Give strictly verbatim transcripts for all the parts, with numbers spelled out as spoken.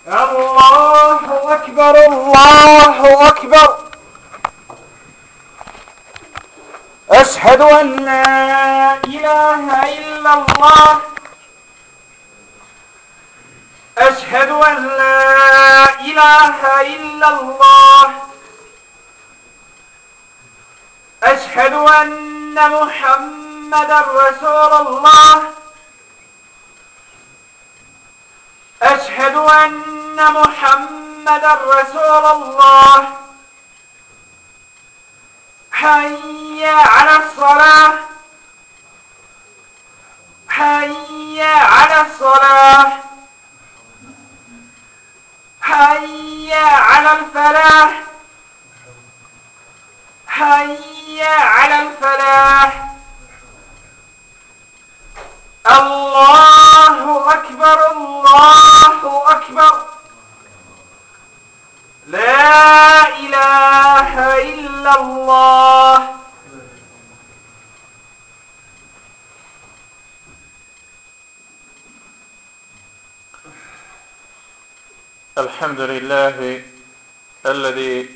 الله أكبر الله أكبر أشهد أن لا إله إلا الله أشهد أن لا إله إلا الله أشهد أن محمدا رسول الله أشهد أن محمدا رسول الله حي على الصلاة حي على الصلاة حي على الفلاح حي على الفلاح الله أكبر الله أكبر لا إله إلا الله. الحمد لله الذي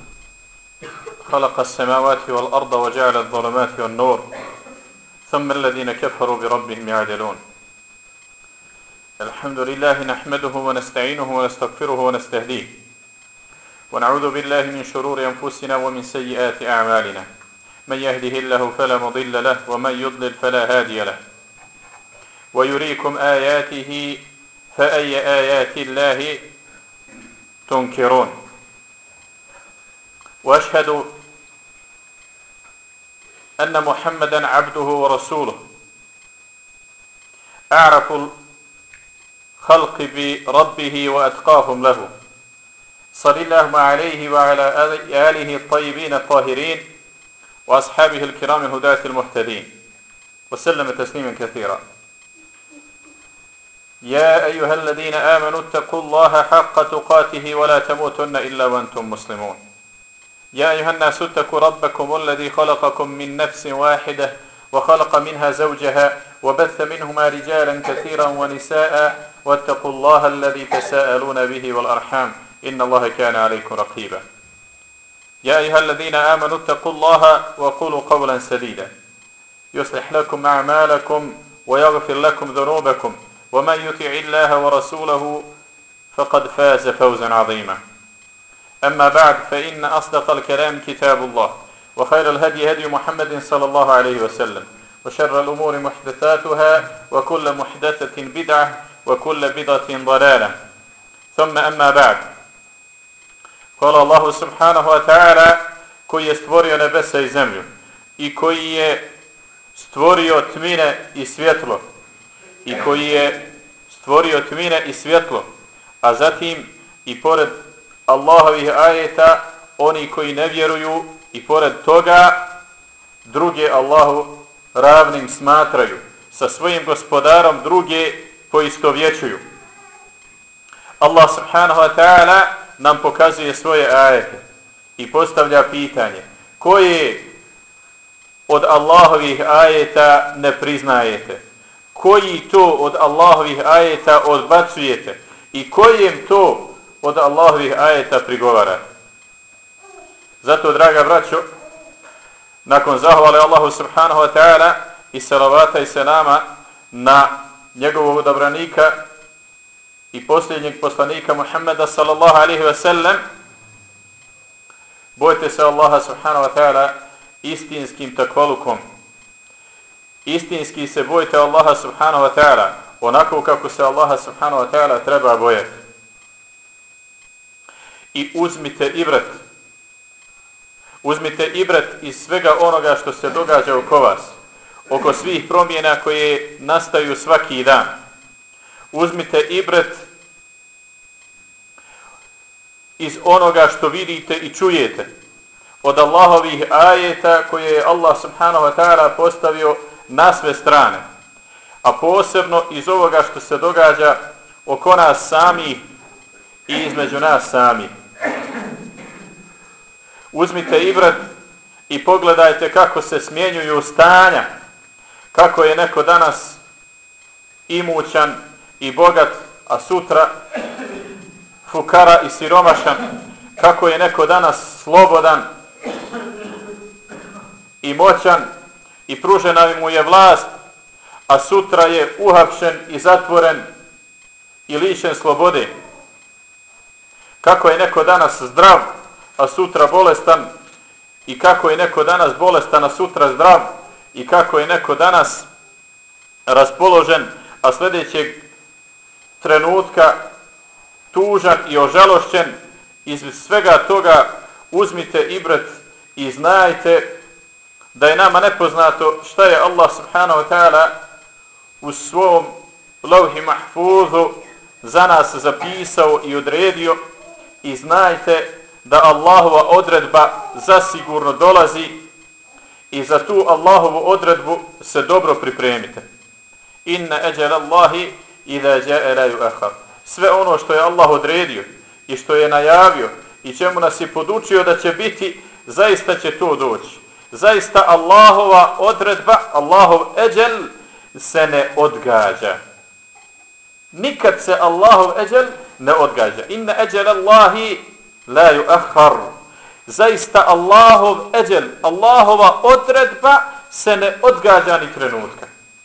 خلق السماوات والأرض وجعل الظلمات والنور ثم الذين كفروا بربهم يعدلون. الحمد لله نحمده ونستعينه ونستغفره ونستهديه ونعوذ بالله من شرور أنفسنا ومن سيئات أعمالنا، من يهده الله فلا مضل له ومن يضلل فلا هادي له، ويريكم آياته فأي آيات الله تنكرون. وأشهد أن محمدا عبده ورسوله أعرف الخلق بربه وأتقاهم له، صلى الله عليه وعلى آله الطيبين الطاهرين وأصحابه الكرام الهداة المهتدين وسلم تسليما كثيرا. يا أيها الذين آمنوا اتقوا الله حق تقاته ولا تموتن إلا وأنتم مسلمون. يا أيها الناس اتقوا ربكم الذي خلقكم من نفس واحدة وخلق منها زوجها وبث منهما رجالا كثيرا ونساء واتقوا الله الذي تساءلون به والأرحام إن الله كان عليكم رقيبا. يا أيها الذين آمنوا اتقوا الله وقولوا قولا سديدا يصلح لكم أعمالكم ويغفر لكم ذنوبكم ومن يطع الله ورسوله فقد فاز فوزا عظيما. أما بعد، فإن أصدق الكلام كتاب الله، وخير الهدي هدي محمد صلى الله عليه وسلم، وشر الأمور محدثاتها وكل محدثة بدعة وكل بدعة ضلالة. ثم أما بعد. Hvala Allahu subhanahu wa ta'ala koji je stvorio nebesa i zemlju i koji je stvorio tmine i svjetlo i koji je stvorio tmine i svjetlo, a zatim i pored Allahovih ajeta oni koji ne vjeruju i pored toga druge Allahu ravnim smatraju, sa svojim gospodarom druge poistovjećuju. Allah subhanahu wa ta'ala nam pokazuje svoje ajete i postavlja pitanje: koje od Allahovih ajeta ne priznajete? Koji to od Allahovih ajeta odbacujete? I kojem to od Allahovih ajeta prigovarate? Zato, draga braćo, nakon zahvale Allahu subhanahu wa ta'ala i salavata i selama na njegovog odabranika i posljednjeg poslanika Muhammeda sallallahu alaihi ve sellem, bojte se Allaha subhanahu wa ta'ala istinskim takvalukom. Istinski se bojte Allaha subhanahu wa ta'ala onako kako se Allaha subhanahu wa ta'ala treba bojati. I uzmite ibret. Uzmite ibret iz svega onoga što se događa oko vas, oko svih promjena koje nastaju svaki dan. Uzmite ibret iz onoga što vidite i čujete od Allahovih ajeta koje je Allah subhanahu wa ta'ala postavio na sve strane, a posebno iz ovoga što se događa oko nas samih i između nas samih. Uzmite ibret i pogledajte kako se smjenjuju stanja, kako je neko danas imućan i bogat, a sutra fukara i siromašan, kako je neko danas slobodan i moćan i pružena mu je vlast, a sutra je uhapšen i zatvoren i lišen slobode. Kako je neko danas zdrav, a sutra bolestan, i kako je neko danas bolestan, a sutra zdrav, i kako je neko danas raspoložen, a sljedećeg trenutka tužan i ožalošćen. Iz svega toga uzmite ibret i znajte da je nama nepoznato šta je Allah subhanahu wa ta'ala u svom lauhi mahfuzu za nas zapisao i odredio, i znajte da Allahova odredba zasigurno dolazi i za tu Allahovu odredbu se dobro pripremite. Inna ajal Allahi idha jaa la yu'akhkhar. Sve ono što je Allah odredio i što je najavio i čemu nas je podučio da će biti, zaista će to doći. Zaista Allahova odredba, Allahov ajal se ne odgađa. Nikad se Allahov ajal ne odgađa. Inna ajal Allahi la yu'akhkhar. Zaista Allahov ajal, Allahova odredba se ne odgađa ni trenutka.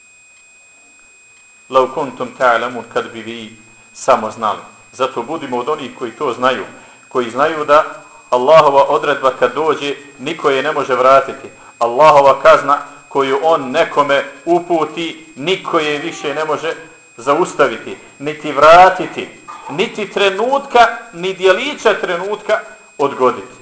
Lau kuntum ta'lamun, kad bi vi samo znali. Zato budimo od onih koji to znaju, koji znaju da Allahova odredba kad dođe, niko je ne može vratiti. Allahova kazna koju on nekome uputi, niko je više ne može zaustaviti, niti vratiti, niti trenutka, ni djelića trenutka odgoditi.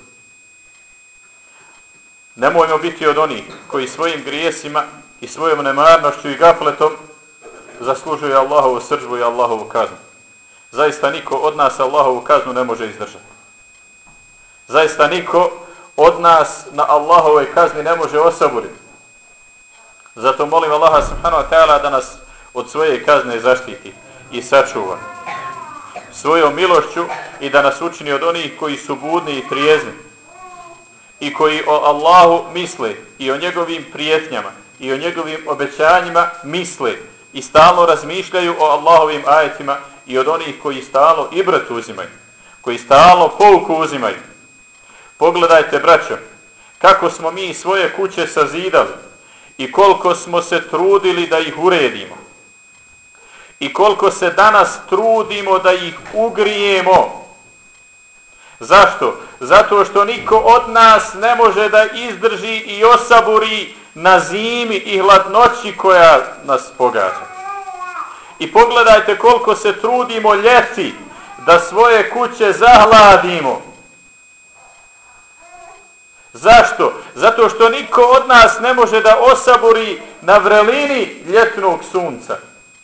Nemojmo biti od onih koji svojim grijesima i svojom nemarnošću i gafletom zaslužuje Allahovu srdžbu i Allahovu kaznu. Zaista niko od nas Allahovu kaznu ne može izdržati. Zaista niko od nas na Allahovoj kazni ne može osaburiti. Zato molim Allaha subhanahu wa ta'ala da nas od svoje kazne zaštiti i sačuva svojom milošću i da nas učini od onih koji su budni i trijezni i koji o Allahu misle i o njegovim prijetnjama i o njegovim obećanjima misle i stalno razmišljaju o Allahovim ajetima, i od onih koji stalno ibret uzimaju, koji stalno pouku uzimaju. Pogledajte, braćo, kako smo mi svoje kuće sazidali i koliko smo se trudili da ih uredimo i koliko se danas trudimo da ih ugrijemo. Zašto? Zato što niko od nas ne može da izdrži i osaburi na zimi i hladnoći koja nas pogađa. I pogledajte koliko se trudimo ljeti da svoje kuće zahladimo. Zašto? Zato što niko od nas ne može da osaburi na vrelini ljetnog sunca.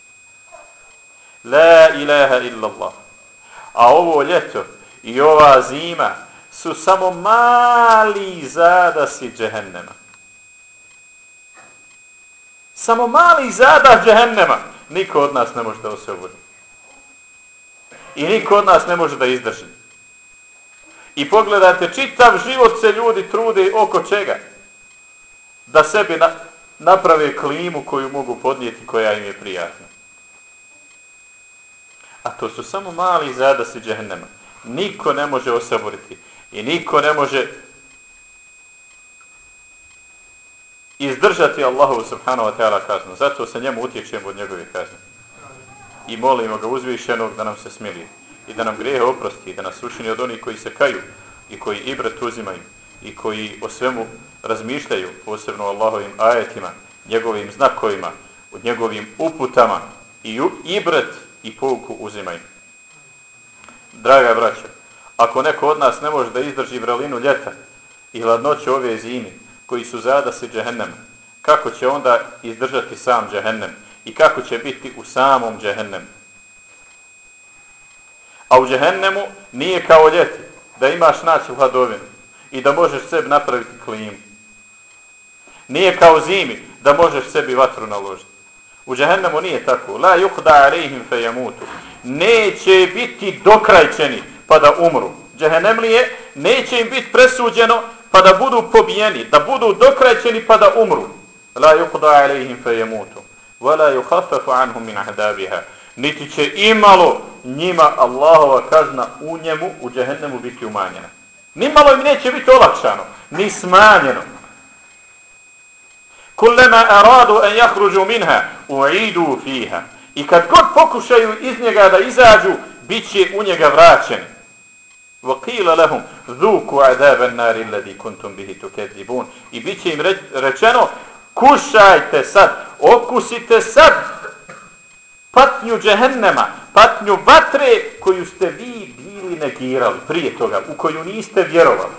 La ilaha illallah. A ovo ljeto i ova zima su samo mali zadasi džehennema. Samo mali zadah džehennema. Niko od nas ne može da osaburi. I niko od nas ne može da izdrži. I pogledajte, čitav život se ljudi trude oko čega? Da sebi na, naprave klimu koju mogu podnijeti, koja im je prijatna. A to su samo mali zadasi džehennema. Niko ne može osaboriti i niko ne može izdržati Allahu subhanahu wa ta'ala kaznu. Zato se njemu utječemo od njegove kazne. I molimo ga uzvišenog da nam se smilije i da nam grijehe oprosti, da nas učini od onih koji se kaju i koji ibret uzimaju i koji o svemu razmišljaju, posebno o Allahovim ajetima, njegovim znakovima, od njegovim uputama i ibret i pouku uzimaju. Draga braćo, ako neko od nas ne može da izdrži vrelinu ljeta i hladnoću ove zime, koji su zadasi džehennema, kako će onda izdržati sam džehennem i kako će biti u samom džehennemu? A u džehennemu nije kao ljeti, da imaš naći hladovinu i da možeš sebi napraviti klimu. Nije kao zimi, da možeš sebi vatru naložiti. U džehennemu nije tako. La yuqda alejhim feyamutu. Neće biti dokrajčeni pa da umru. Džehennemlije neće im biti presuđeno pa da budu pobijeni, da budu dokrajčeni pa da umru. La yuqda alejhim feyamutu. Wa la yukhaffafu anhum min ahdabiha. niti će imalo njima Allahova kazna u njemu, u džehennemu biti umanjena. Nimalo im neće biti olakšano, ni smanjeno. Kullama aradu an yakhruju minha u'idu fiha. I kad god pokušaju iz njega da izađu, bit će u njega vraćeni. Wa qila lahum dhuku adab an-nar alladhi kuntum bihi tukadzibun. I bit će im rečeno, kušajte sad, okusite sad patnju džehennema, patnju vatre koju ste vi bili negirali prije toga, u koju niste vjerovali.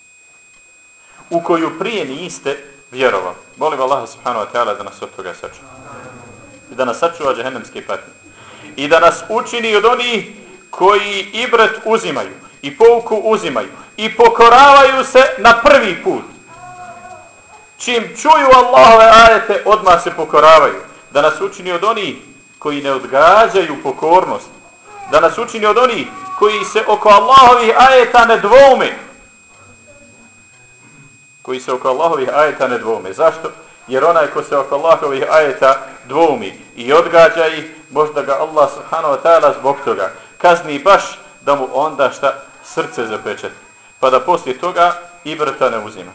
U koju prije niste vjerovali. Molim Allaha subhanahu wa ta'ala da nas od toga sačuva. I da nas sačuva džehennemske patnje. I da nas učini od onih koji ibret uzimaju i pouku uzimaju i pokoravaju se na prvi put. Čim čuju Allahove ajete, odmah se pokoravaju. Da nas učini od onih koji ne odgađaju pokornost. Da nas učini od onih koji se oko Allahovih ajeta ne dvoume. Koji se oko Allahovih ajeta ne dvoume. Zašto? Jer onaj ko se oko Allahovih ajeta dvoumi i odgađa ih, možda ga Allah subhanahu wa ta'ala zbog toga kazni baš da mu onda šta srce zapečati. Pa da poslije toga ibrata ne uzima.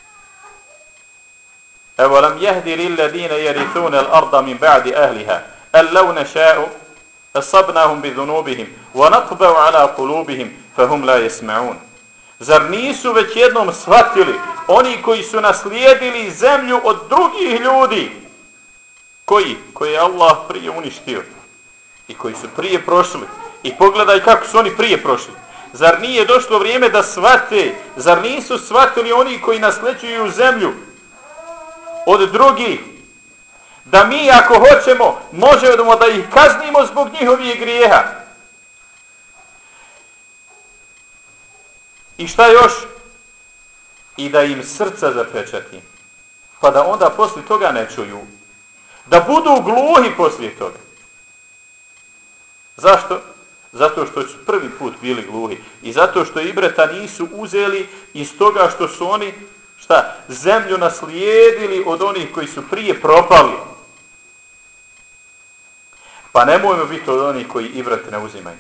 أَوَلَمْ يَهْدِ لِلَّذِينَ يَرِثُونَ الْأَرْضَ مِنْ بَعْدِ أَهْلِهَا أَنْ لَوْ نَشَاءُ أَصَبْنَاهُمْ بِذُنُوبِهِمْ وَنَطْبَعُ عَلَى قُلُوبِهِمْ فَهُمْ لَا يَسْمَعُونَ. Zar nisu već jednom shvatili oni koji su naslijedili zemlju od drugih ljudi? Koji? Koji je Allah prije uništio. I koji su prije prošli. I pogledaj kako su oni prije prošli. Zar nije došlo vrijeme da shvate? Zar nisu shvatili oni koji nasljeđuju zemlju od drugih? Da mi ako hoćemo možemo da ih kaznimo zbog njihovih grijeha. I šta još? I da im srca zapečati. Pa da onda poslije toga ne čuju. Da budu gluhi poslije toga. Zašto? Zato što su prvi put bili gluhi. I zato što ibreta nisu uzeli iz toga što su oni šta? Zemlju naslijedili od onih koji su prije propali. Pa nemojmo biti od onih koji ibret ne uzimaju.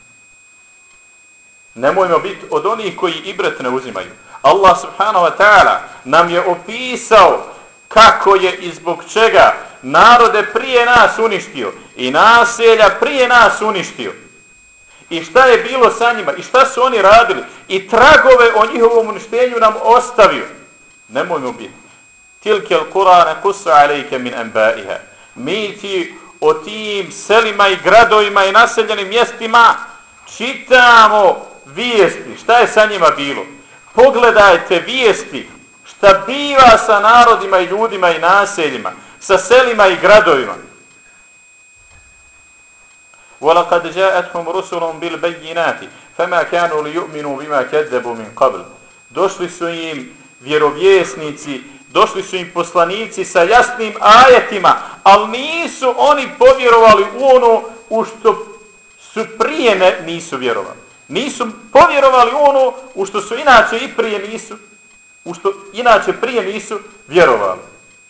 Nemojmo biti od onih koji ibret ne uzimaju. Allah subhanahu wa ta'ala nam je opisao kako je i zbog čega narode prije nas uništio i naselja prije nas uništio. I šta je bilo sa njima i šta su oni radili i tragove o njihovom uništenju nam ostavio. Nemojmo biti. Tilkel Kur'ane kusu alejke min anba'iha. Mi ti o tim selima i gradovima i naseljenim mjestima čitamo vijesti. Šta je sa njima bilo? Pogledajte vijesti šta biva sa narodima i ljudima i naseljima, sa selima i gradovima. وَلَقَدْ جَاءَتْهُمْ رُسُلٌ بِالْبَيِّنَاتِ فَمَا كَانُوا لِيُؤْمِنُوا بِمَا كَذَّبُوا مِنْ قَبْلِ. Došli su im vjerovjesnici, došli su im poslanici sa jasnim ajetima, ali nisu oni povjerovali u ono u što su prije ne, nisu vjerovali. Nisu povjerovali u ono u što su inače i prije nisu, u što inače prije nisu vjerovali.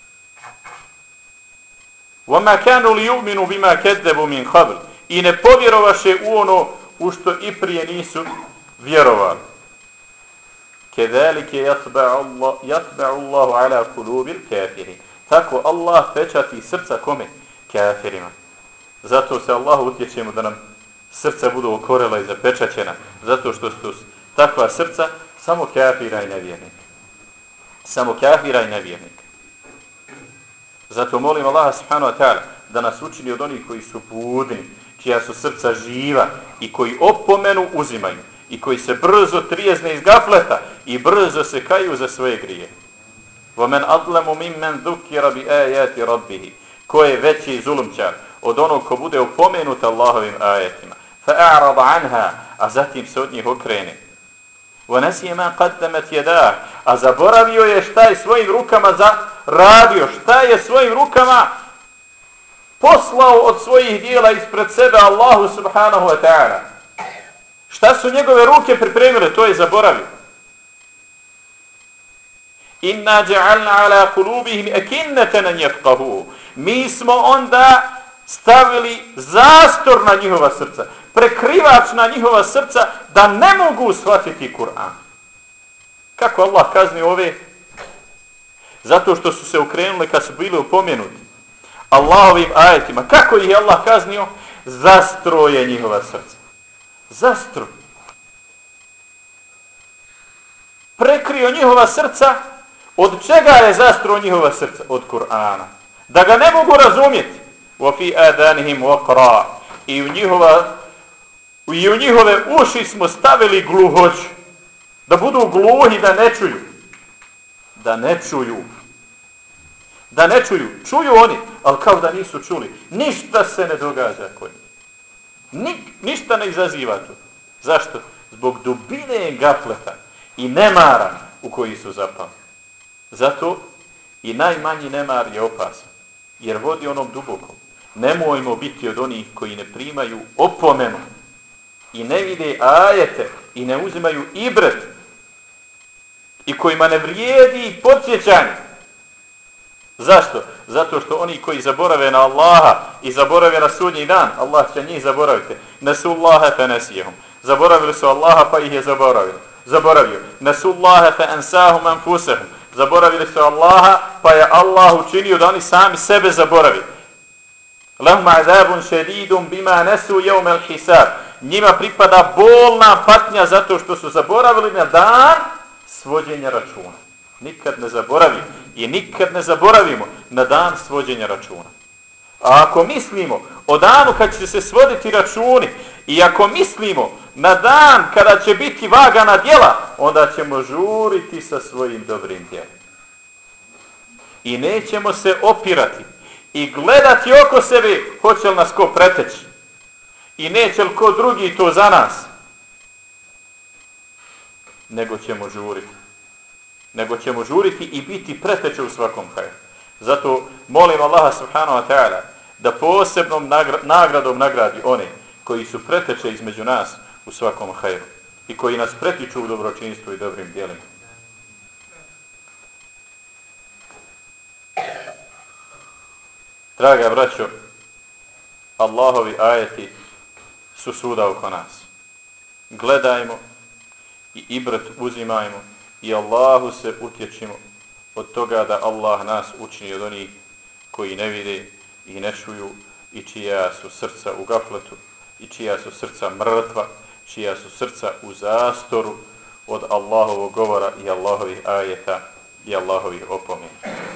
وَمَا كَانُوا لِيُؤْمِنُوا بِمَا كَذَّبُوا مِنْ قَبْلِ. I ne povjerovaše u ono u što i prije nisu vjerovali. كَذَلِكَ يَطْبَعُ اللَّهُ عَلَى قُلُوبِ الْكَافِرِينَ. Tako Allah pečati srca kome? Kafirima. Zato se Allahu utječemo da nam srca budu okorela i zapečaćena. Zato što su takva srca samo kafira i nevjernika. Samo kafira i nevjernika. Zato molim Allaha subhanahu wa ta'ala da nas učini od onih koji su budni, čija su srca živa i koji opomenu uzimaju i koji se brzo trijezne iz gafleta i brzo se kaju za svoje grije. وَمَنْ أَظْلَمُ مِمَّنْ ذُكِّرَ بِآيَاتِ رَبِّهِ. Ko je veći zulumčar od onog ko bude opomenut Allahovim ajetima. فَأَعْرَضَ عَنْهَا. A zatim se od njih okrene. وَنَسِيَ مَا قَدَّمَتْ يَدَاهُ. A zaboravio je šta je svojim rukama zaradio, šta je svojim rukama poslao od svojih dijela ispred sebe Allahu subhanahu wa ta'ala. Šta su njegove ruke pripremile, to je zaboravio. Inna ja'alna ala qulubihim akinnatan an yafqahu. Mi smo onda stavili zastor na njihova srca, prekrivač na njihova srca, da ne mogu shvatiti Kur'an. Kako Allah kazni ove? Zato što su se okrenuli kad su bili opomenuti Allahovim ajetima. Kako ih je Allah kaznio? Zastroje njihova srca. Zastro. Prekrio njihova srca. Od čega je zastro njihova srca? Od Kur'ana. Da ga ne mogu razumjeti. وَفِي آذَانِهِمْ وَقْرَا I u, njihova, I u njihove uši smo stavili gluhoću. Da budu gluhi, da ne čuju. Da ne čuju. Da ne čuju. Čuju oni, ali kao da nisu čuli. Ništa se ne događa kod njih. Ni, ništa ne izaziva tu. Zašto? Zbog dubine gafleta i nemara u koji su zapali. Zato i najmanji nemar je opasan. Jer vodi onom dubokom. Nemojmo biti od onih koji ne primaju opomenu i ne vide ajete i ne uzimaju ibret i kojima ne vrijedi podsjećanje. Zašto? Zato što oni koji zaborave na Allaha i zaborave na sudnji dan, Allah će njih zaboraviti. Nesu Allaha fe nesijehum. Zaboravili su Allaha pa ih je zaboravio. Zaboravio. Nesu Allaha fe ensahum anfusehum. Zaboravili su Allaha pa je Allah učinio da oni sami sebe zaboravi. Lahum azabun šedidum bima nesu jevmel hisab. Njima pripada bolna patnja zato što su zaboravili na dan svođenja računa. Nikad ne zaboravi i nikad ne zaboravimo na dan svođenja računa. A ako mislimo o danu kad će se svoditi računi i ako mislimo na dan kada će biti vagana djela, onda ćemo žuriti sa svojim dobrim djelom. I nećemo se opirati i gledati oko sebe hoće li nas ko preteći i neće li ko drugi to za nas, nego ćemo žuriti. Nego ćemo žuriti i biti preteće u svakom hajru. Zato molim Allaha subhanahu wa ta'ala da posebnom nagra- nagradom nagradi one koji su preteče između nas u svakom hajru i koji nas pretiču u dobročinstvu i dobrim djelima. Draga braćo, Allahovi ajeti su svuda oko nas. Gledajmo i ibret uzimajmo i Allahu se utječimo od toga da Allah nas učini od onih koji ne vide i ne čuju i čija su srca u gafletu i čija su srca mrtva, čija su srca u zastoru od Allahovog govora i Allahovih ajeta i Allahovih opomena.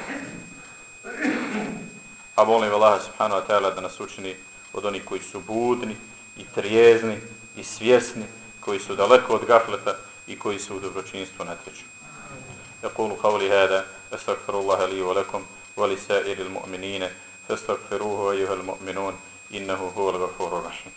A molim Allaha subhanahu wa ta'ala da nas učini od onih koji su budni i trijezni i svjesni, koji su daleko od gafleta i koji su u dobročinstvu natječu. يقول قولي هذا أستغفر الله لي ولكم ولسائر المؤمنين فاستغفروه أيها المؤمنون إنه هو الغفور الرحيم.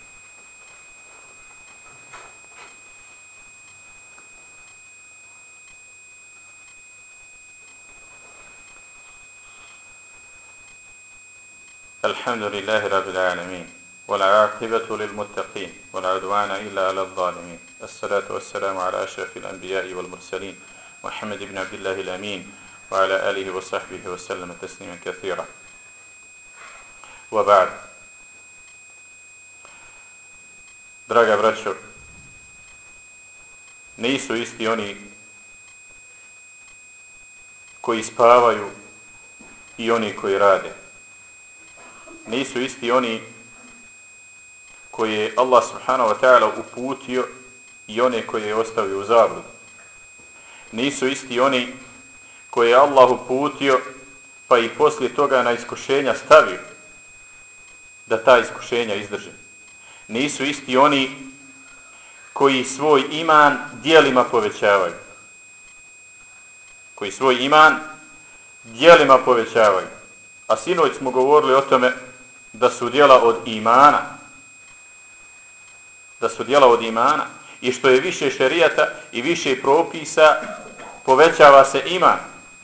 الحمد لله رب العالمين والعاقبة للمتقين ولا عدوان إلا على الظالمين. الصلاة والسلام على أشرف الأنبياء والمرسلين محمد بن عبد الله الأمين وعلى آله وصحبه وسلم تسليما كثيرا. وبعد. Draga braćo, nisu isti oni koji spavaju i oni koji rade. Nisu isti oni koji je Allah subhanahu wa ta'ala uputio i one koje je ostavio u zabludu. Nisu isti oni koje je Allah uputio pa i poslije toga na iskušenja stavio da ta iskušenja izdrže. Nisu isti oni koji svoj iman djelima povećavaju. Koji svoj iman djelima povećavaju. A sinoć smo govorili o tome da su djela od imana. Da su djela od imana. I što je više šerijata i više propisa, povećava se iman.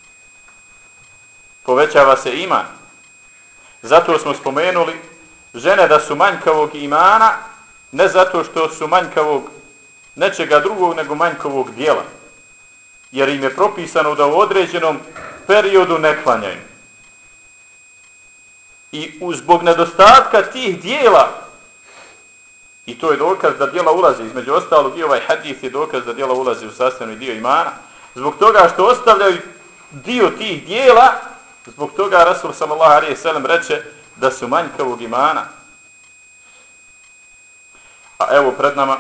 Povećava se iman. Zato smo spomenuli žene da su manjkavog imana, ne zato što su manjkavog nečega drugog, nego manjkavog djela. Jer im je propisano da u određenom periodu ne klanjaju. I zbog nedostatka tih dijela, i to je dokaz da djela ulazi, između ostalog i ovaj hadis je dokaz da djela ulazi u sastavni dio imana, zbog toga što ostavljaju dio tih dijela, zbog toga Rasul sallallahu alejhi ve sellem reče da su manjkavog imana. A evo pred nama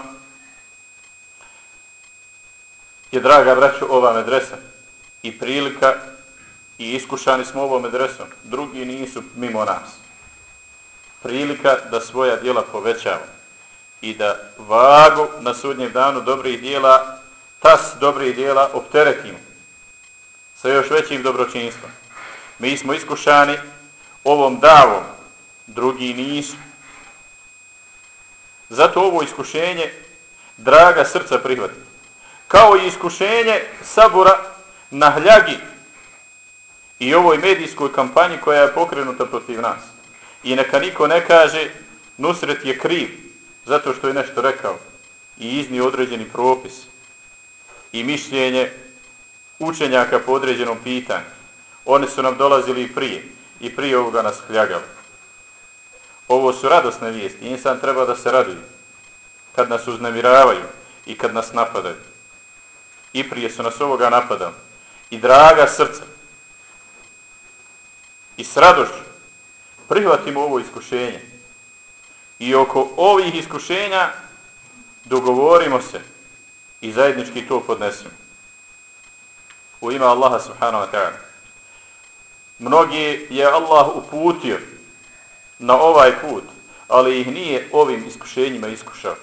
je, draga braćo, ova medresa i prilika i iskušani smo ovom medresom. Drugi nisu mimo nas. Prilika da svoja djela povećamo i da vagu na sudnjem danu dobrih djela, tas dobrih djela opteretimo sa još većim dobročinstvom. Mi smo iskušani ovom davom, drugi nisu. Zato ovo iskušenje draga srca prihvatiti. Kao i iskušenje sabora na hljagi i ovoj medijskoj kampanji koja je pokrenuta protiv nas. I neka niko ne kaže Nusret je kriv zato što je nešto rekao i iznio određeni propis i mišljenje učenjaka po određenom pitanju. Oni su nam dolazili i prije i prije ovoga nas hljagali. Ovo su radosne vijesti. Insan treba da se raduje kad nas uznemiravaju i kad nas napadaju. I prije su nas ovoga napadali. I draga srca i s radošću prihvatimo ovo iskušenje. I oko ovih iskušenja dogovorimo se i zajednički to podnesemo. U ime Allaha subhanahu wa ta'ala. Mnogi je Allah uputio na ovaj put, ali ih nije ovim iskušenjima iskušao.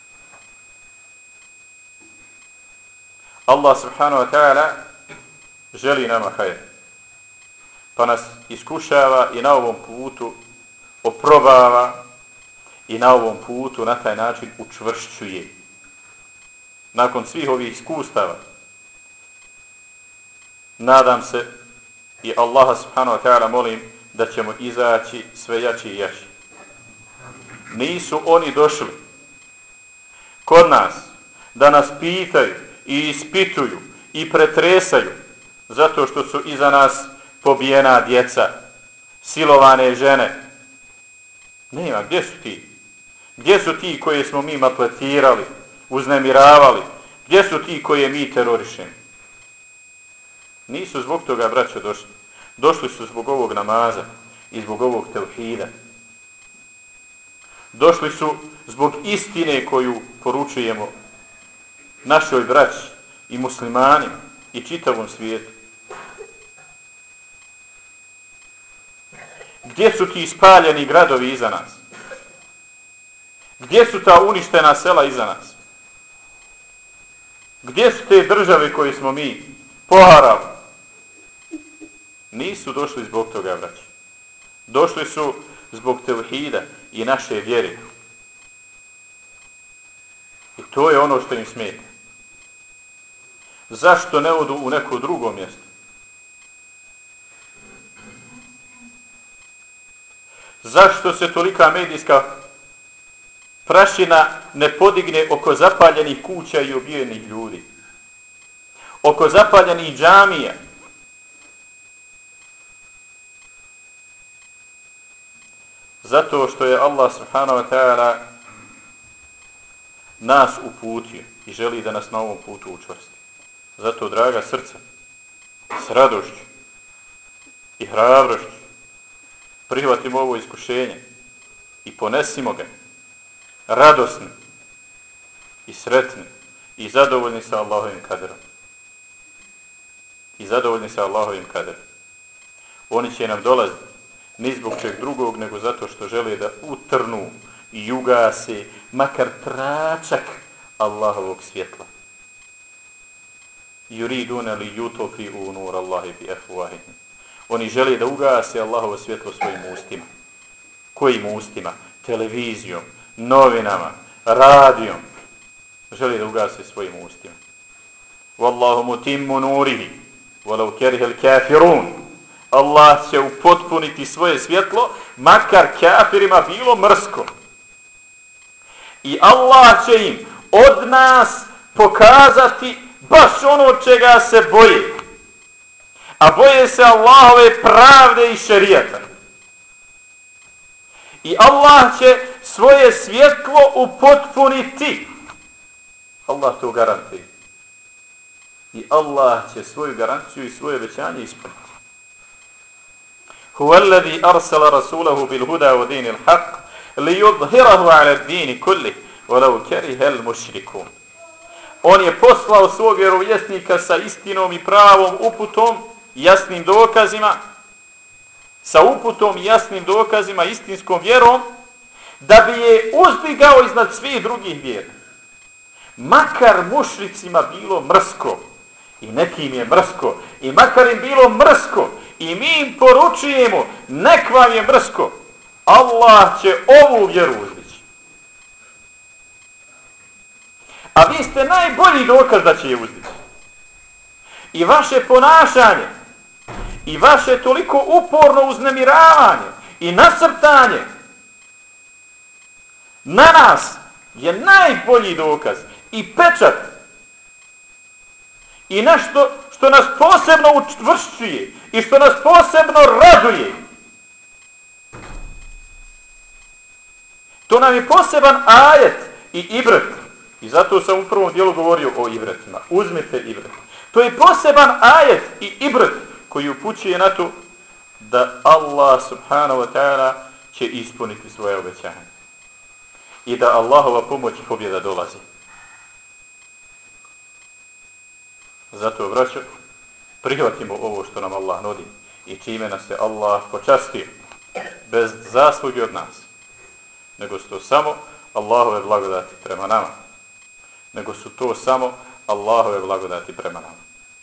Allah subhanahu wa ta'ala želi nama hajr, pa nas iskušava i na ovom putu oprobava i na ovom putu na taj način učvršćuje. Nakon svih ovih iskustava nadam se i Allaha subhanahu wa ta'ala molim da ćemo izaći sve jači i jači. Nisu oni došli kod nas da nas pitaju i ispituju i pretresaju zato što su iza nas pobijena djeca, silovane žene. Nema, gdje su ti? Gdje su ti koje smo mi maltretirali, uznemiravali? Gdje su ti koje mi terorišemo? Nisu zbog toga, braćo, došli. Došli su zbog ovog namaza i zbog ovog tevhida. Došli su zbog istine koju poručujemo našoj braći i muslimanima i čitavom svijetu. Gdje su ti spaljeni gradovi iza nas? Gdje su ta uništena sela iza nas? Gdje su te države koje smo mi poharali? Nisu došli zbog toga, braći. Došli su zbog tevhida i naše vjere. I to je ono što im smeta. Zašto ne odu u neko drugo mjesto? Zašto se tolika medijska prašina ne podigne oko zapaljenih kuća i ubijenih ljudi? Oko zapaljenih džamija? Zato što je Allah subhanahu wa ta'ala nas uputio i želi da nas na ovom putu učvrsti. Zato, draga srca, s radošću i hrabrošću prihvatimo ovo iskušenje i ponesimo ga radosni i sretni i zadovoljni sa Allahovim kaderom. I zadovoljni sa Allahovim kaderom. Oni će nam dolaziti ni zbog čeg drugog, nego zato što žele da utrnu i ugase makar tračak Allahovog svjetla. Yuriduna li yutfi'u nur Allahi bi afwahihim. Oni žele da ugase Allahovo svjetlo svojim ustima. Kojim ustima? Televizijom, novinama, radijom. Žele da ugase svojim ustima. Wallahu mutimmu nurihi walau karihal kafirun. Allah će upotpuniti svoje svjetlo, makar kafirima bilo mrsko. I Allah će im od nas pokazati baš ono čega se boje. A boje se Allahove pravde i šerijata. I Allah će svoje svjetlo upotpuniti. Allah to garantuje. I Allah će svoju garanciju i svoje obećanje ispuniti. Huwa alladhi arsala rasulahu bil huda wa dinil haqq liyudhhirahu ala ad-din kullih walau kariha al-mushrikun. On je poslao svog vjerovjesnika sa istinom i pravom uputom, jasnim dokazima, sa uputom i jasnim dokazima, istinskom vjerom, da bi je uzdigao iznad svih drugih vjera. Makar mušricima bilo mrsko, i nekim je mrsko, i makar im bilo mrsko, i mi im poručujemo, nek vam je mrsko, Allah će ovu vjeru uzdići. A vi ste najbolji dokaz da će je uzdići. I vaše ponašanje, i vaše toliko uporno uznemiravanje, i nasrtanje na nas je najbolji dokaz i pečat i nešto što nas posebno učvršćuje i što nas posebno raduje. To nam je poseban ajet i ibret. I zato sam u prvom dijelu govorio o ibretima. Uzmite ibret. To je poseban ajet i ibret koji upućuje na to da Allah subhanahu wa ta'ala će ispuniti svoje obećanje. I da Allahova pomoć i pobjeda dolazi. Zato, braćo, prihvatimo ovo što nam Allah nudi i čime nas je Allah počastio, bez zasluge od nas, nego su to samo Allahove blagodati prema nama. Nego su to samo Allahove blagodati prema nama.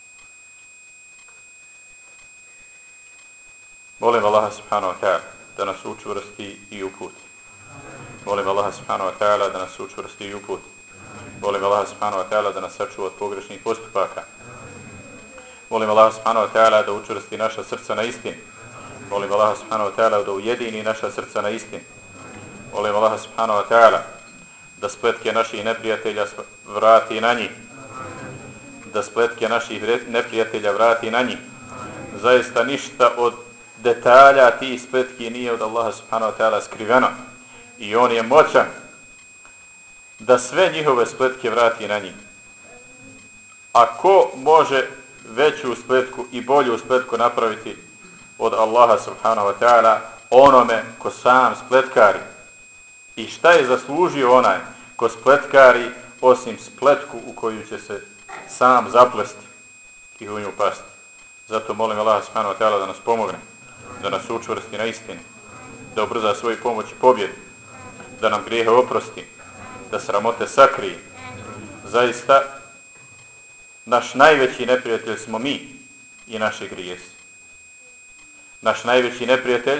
Molim Allaha subhanahu wa ta'ala da nas učvrsti i uputi. Molim Allaha subhanahu wa ta'ala da nas učvrsti i uputi. Molim Allaha subhanahu wa ta'ala da nas sačuva od pogrešnih postupaka. Molim Allaha subhanahu wa ta'ala da učvrsti naša srca na istini. Molim Allaha subhanahu wa ta'ala da ujedini naša srca na istini. Molim Allaha subhanahu wa ta'ala da spletke naših neprijatelja vrati na njih. Da spletke naših neprijatelja vrati na njih. Zaista ništa od detalja tih spletki nije od Allaha subhanahu wa ta'ala skriveno. I on je moćan da sve njihove spletke vrati na njih. A ko može veću spletku i bolju spletku napraviti od Allaha subhanahu wa ta'ala, onome ko sam spletkari? I šta je zaslužio onaj ko spletkari osim spletku u koju će se sam zaplesti i u nju pasti? Zato molim Allaha subhanahu wa ta'ala da nas pomogne, da nas učvrsti na istini, da ubrza svoju pomoć i pobjedu, da nam grijehe oprosti, da sramote sakrije. Zaista, naš najveći neprijatelj smo mi i naše grijesi. Naš najveći neprijatelj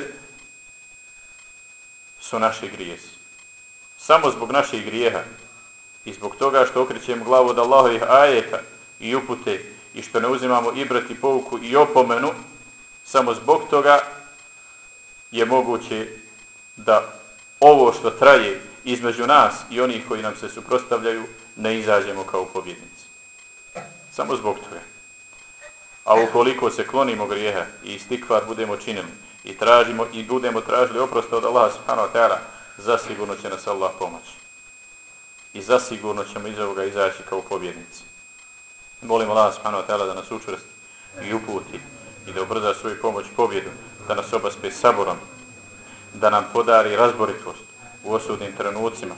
su naši grijesi. Samo zbog naših grijeha i zbog toga što okrećemo glavu od Allahovih ajeta i upute i što ne uzimamo ibret i pouku i opomenu, samo zbog toga je moguće da ovo što traje između nas i onih koji nam se suprotstavljaju ne izađemo kao pobjednici. Samo zbog toga. A ukoliko se klonimo grijeha i istikvar budemo činili i tražimo i budemo tražili oprosta od Allaha subhanahu wa ta'ala, zasigurno će nas Allah pomoći. I zasigurno ćemo iz ovoga izaći kao pobjednici. Molim Allaha subhanahu wa ta'ala da nas učvrsti i uputi i da ubrza svoju pomoć i pobjedu, da nas obaspe saborom, da nam podari razboritost u osudnim trenucima,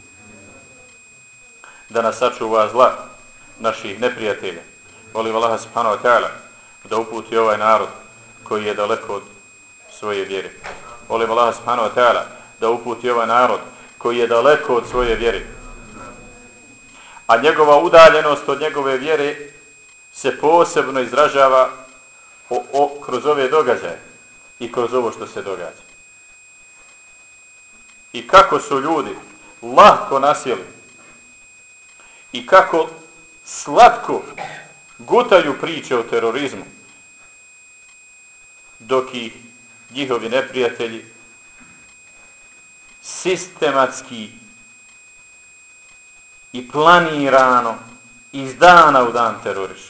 da nas sačuva zla naših neprijatelja. Molim Allaha subhanahu wa ta'ala da uputi ovaj narod koji je daleko od svoje vjere. Molim Allaha subhanahu wa ta'ala da uputi ovaj narod koji je daleko od svoje vjere. A njegova udaljenost od njegove vjere se posebno izražava o, o, kroz ove događaje i kroz ovo što se događa. I kako su ljudi lahko nasjeli i kako slatko gutaju priče o terorizmu, dok ih njihovi neprijatelji sistematski i planirano iz dana u dan terorišu.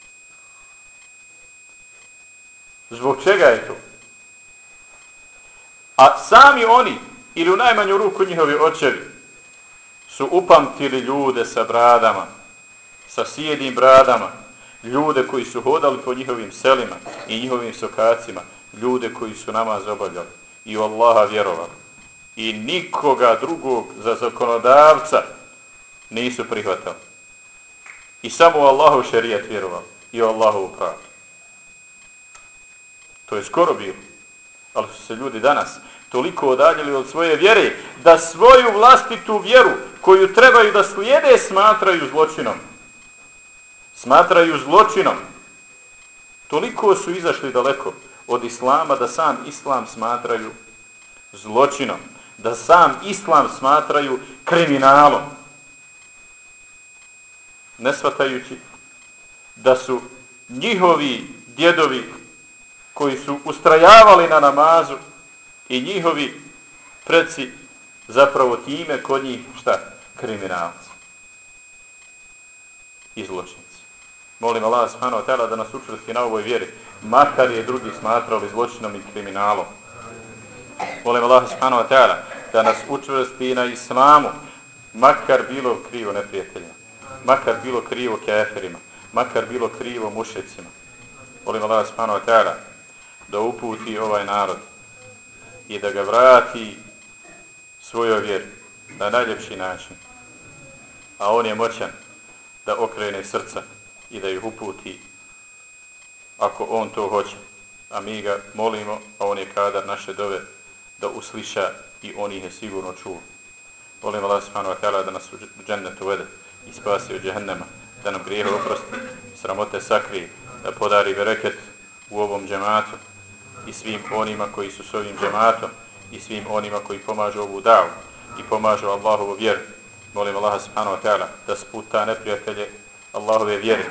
Zbog čega je to? A sami oni, ili u najmanju ruku njihovi očevi, su upamtili ljude sa bradama, sa sijedim bradama, ljude koji su hodali po njihovim selima i njihovim sokacima, ljude koji su namaz obavljali i u Allaha vjerovali. I nikoga drugog za zakonodavca nisu prihvatali. I samo u Allahov šerijat vjerovali i u Allahovu pravdu. To je skoro bilo. Ali su se ljudi danas toliko odaljili od svoje vjere da svoju vlastitu vjeru koju trebaju da slijede smatraju zločinom. Smatraju zločinom. Toliko su izašli daleko od islama da sam islam smatraju zločinom. Da sam islam smatraju kriminalom. Ne shvatajući da su njihovi djedovi koji su ustrajavali na namazu i njihovi preci zapravo time kod njih šta? Kriminalci i zločinci. Molim Allah subhanahu wa ta'ala da nas učvrsti na ovoj vjeri, makar je drugi smatrali zločinom i kriminalom. Molim Allah subhanahu wa ta'ala da nas učvrsti na islamu, makar bilo krivo neprijateljima, makar bilo krivo kafirima, makar bilo krivo mušricima. Molim Allah subhanahu wa ta'ala da uputi ovaj narod i da ga vrati svojoj vjeri na najljepši način. A on je moćan da okrene srca i da ih uputi ako on to hoće. A mi ga molimo, a on je kadar naše dove da usliša i on ih je sigurno čuo. Molim Allah subhanahu wa ta'ala da nas u džennet uvede i spasi od džehennema, da nam grijehe oprosti, sramote sakrije, da podari bereket u ovom džematu i svim onima koji su s ovim džematom i svim onima koji pomažu ovu davu i pomažu Allahovu vjeru. Molim Allaha subhanahu wa ta'ala da sputa neprijatelje Allahove vjere,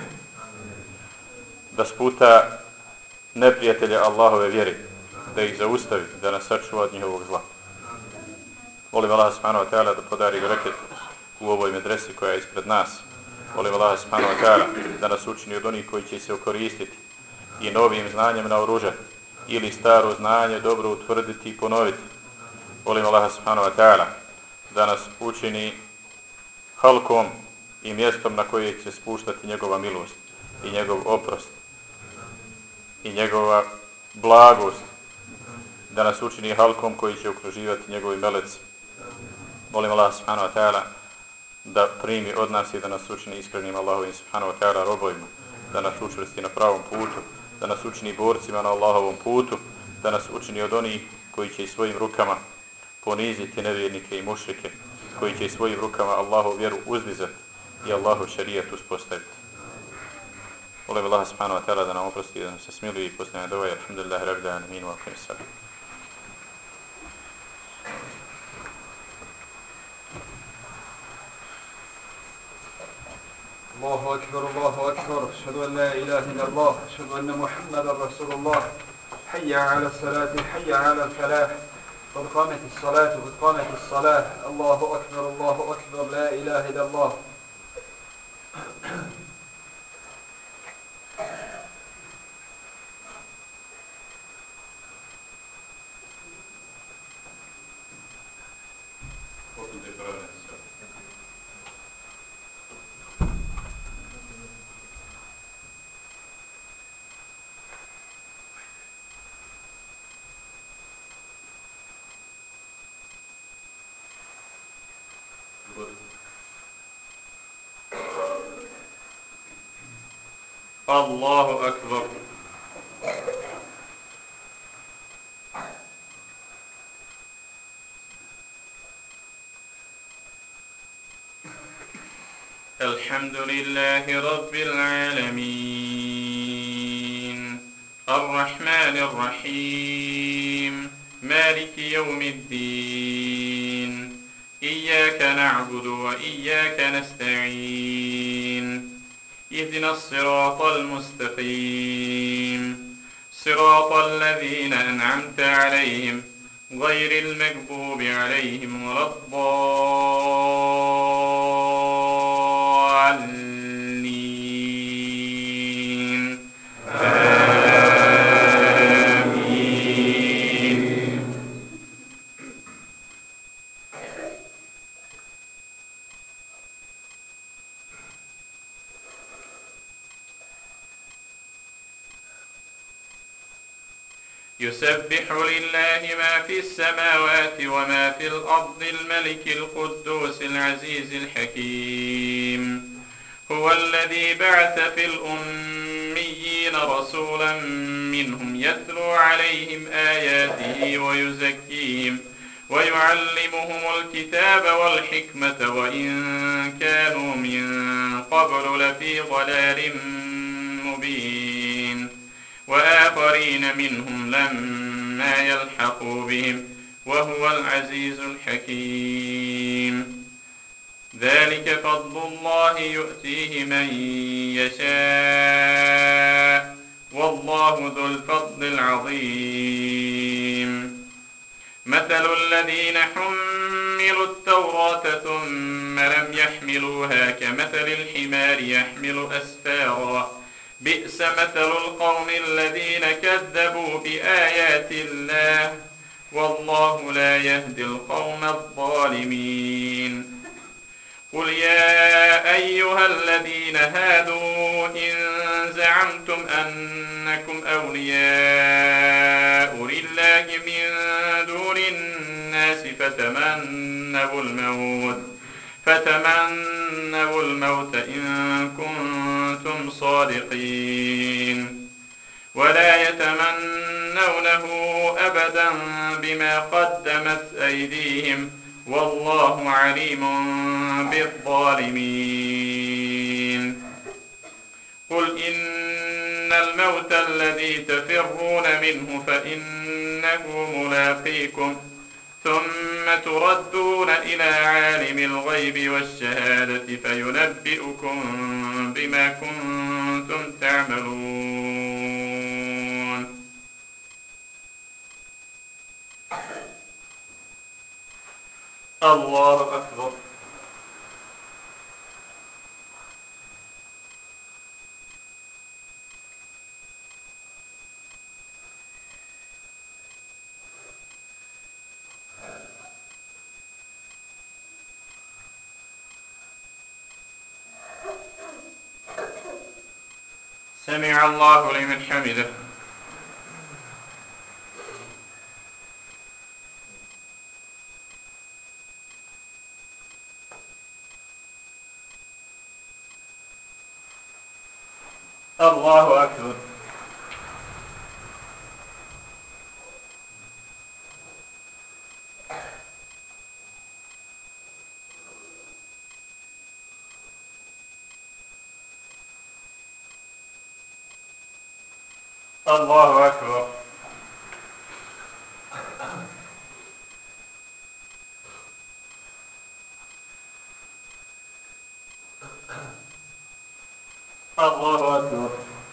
da sputa neprijatelje Allahove vjere, da ih zaustavi, da nas sačuva od njihovog zla. Molim Allaha subhanahu wa ta'ala da podari bereket u ovoj medresi koja je ispred nas. Molim Allaha subhanahu wa ta'ala da nas učini od onih koji će se okoristiti i novim znanjem naoružati ili staro znanje dobro utvrditi i ponoviti. Molim Allaha subhanahu wa ta'ala da nas učini halkom i mjestom na koje će spuštati njegova milost i njegov oprost i njegova blagost, da nas učini halkom koji će okruživati njegovi meleci. Molim Allah subhanahu wa ta'ala da primi od nas i da nas učini iskrenim Allahovim subhanahu wa ta'ala robovima, da nas učvrsti na pravom putu, da nas učini borcima na Allahovom putu, da nas učini od onih koji će svojim rukama poniziti nevjernike i mušrike, koji će svojim rukama Allahu vjeru uzdizati i Allahu šerijat uspostaviti. Molim Allah subhanahu wa ta'ala da nam oprosti, da nam se smiluje i posljednje dovoje. Alhamdulillahi rabbil alamin wa akim salam. الله أكبر الله أكبر أشهد أن لا إله إلا الله أشهد أن محمدا رسول الله حي على الصلاة حي على الفلاح قد قامت الصلاة قد قامت الصلاة الله أكبر الله أكبر لا إله إلا الله الله أكبر. الحمد لله رب العالمين الرحمن الرحيم مالك يوم الدين إياك نعبد وإياك نستعين اهدنا الصراط المستقيم صراط الذين أنعمت عليهم غير المغضوب عليهم ولا الضالين آمين. يسبح لله ما في السماوات وما في الأرض الملك القدوس العزيز الحكيم. هو الذي بعث في الأميين رسولا منهم يتلو عليهم آياته ويزكيهم ويعلمهم الكتاب والحكمة وإن كانوا من قبل لفي ضلال مبين. وآخرين منهم لما يلحقوا بهم وهو العزيز الحكيم. ذلك فضل الله يؤتيه من يشاء والله ذو الفضل العظيم. مثل الذين حملوا التوراة ثم لم يحملوها كمثل الحمار يحمل أسفارا بئس مثل القوم الذين كذبوا بآيات الله والله لا يهدي القوم الظالمين. قل يا أيها الذين هادوا إن زعمتم أنكم أولياء لله من دون الناس فتمنوا الموت فتمنوا الموت إن كنتم صادقين ولا يتمنونه أبدا بما قدمت أيديهم والله عليم بالظالمين. قل إن الموت الذي تفرون منه فإنه ملاقيكم ثم تردون إلى عالم الغيب والشهادة فينبئكم بما كنتم تعملون. الله أكبر. سمع الله لمن حمده. الله أكبر. الله أكبر. الله أكبر.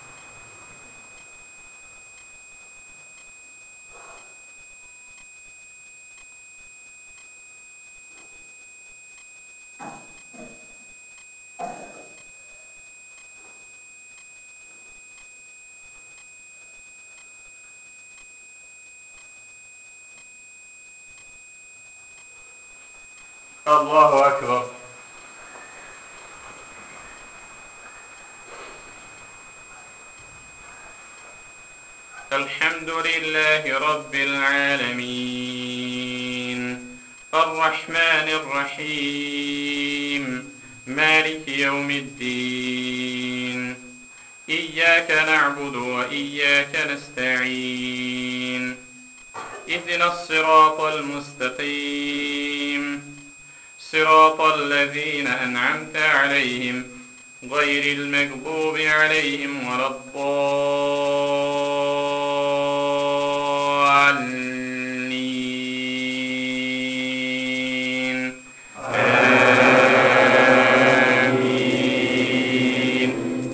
الله أكبر. الحمد لله رب العالمين الرحمن الرحيم مالك يوم الدين إياك نعبد وإياك نستعين اهدنا الصراط المستقيم صراط الذين أنعمت عليهم غير المغضوب عليهم ولا الضالين آمين.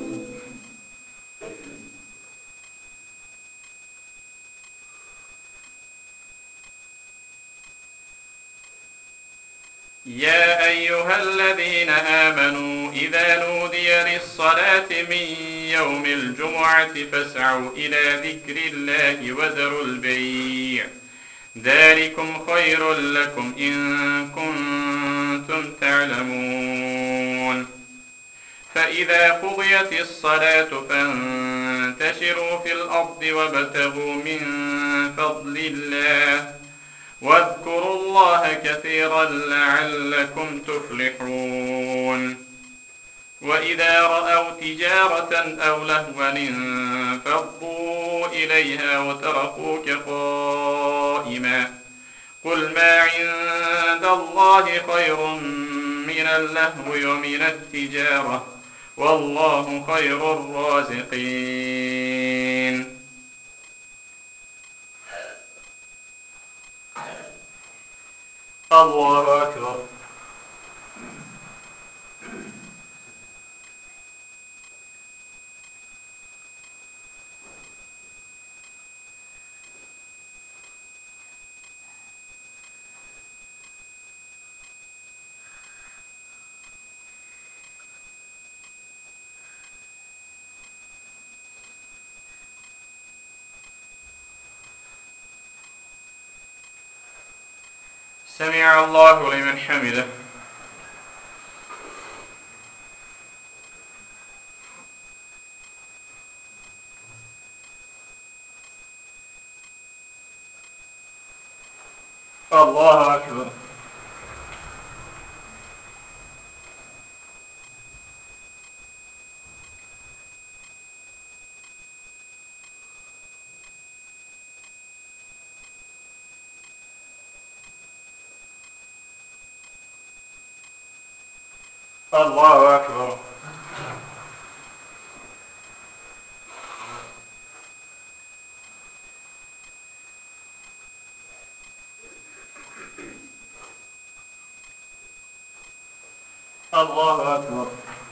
يا أيها الذين آمنوا إذا نودي للصلاة من يوم الجمعة فاسعوا إلى ذكر الله وذروا البيع ذلكم خير لكم إن كنتم تعلمون. فإذا قضيت الصلاة فانتشروا في الأرض وابتغوا من فضل الله واذكروا الله كثيرا لعلكم تفلحون. وإذا رأوا تجارة أو لهوا انفضوا إليها وتركوك قائما قل ما عند الله خير من اللهو ومن التجارة والله خير الرازقين. الله أكبر. سمع الله لمن حمده. الله أكبر. الله أكبر. الله أكبر.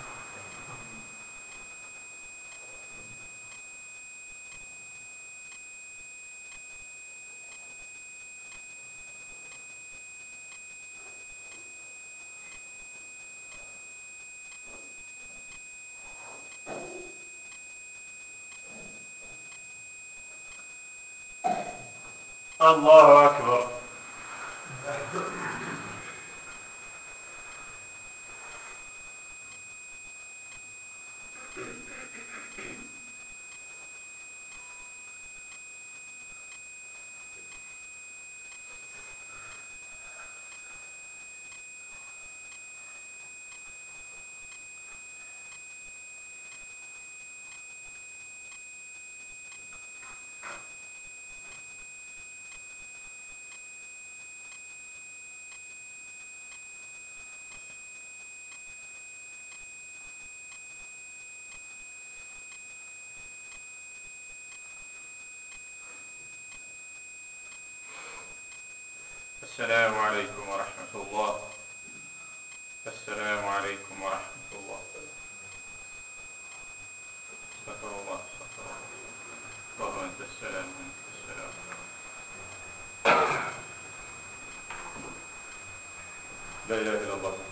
الله أكبر. السلام عليكم ورحمة الله. السلام عليكم ورحمة الله. استغفر الله استغفر الله. اللهم أنت السلام وأنت السلام. لا إله إلا الله.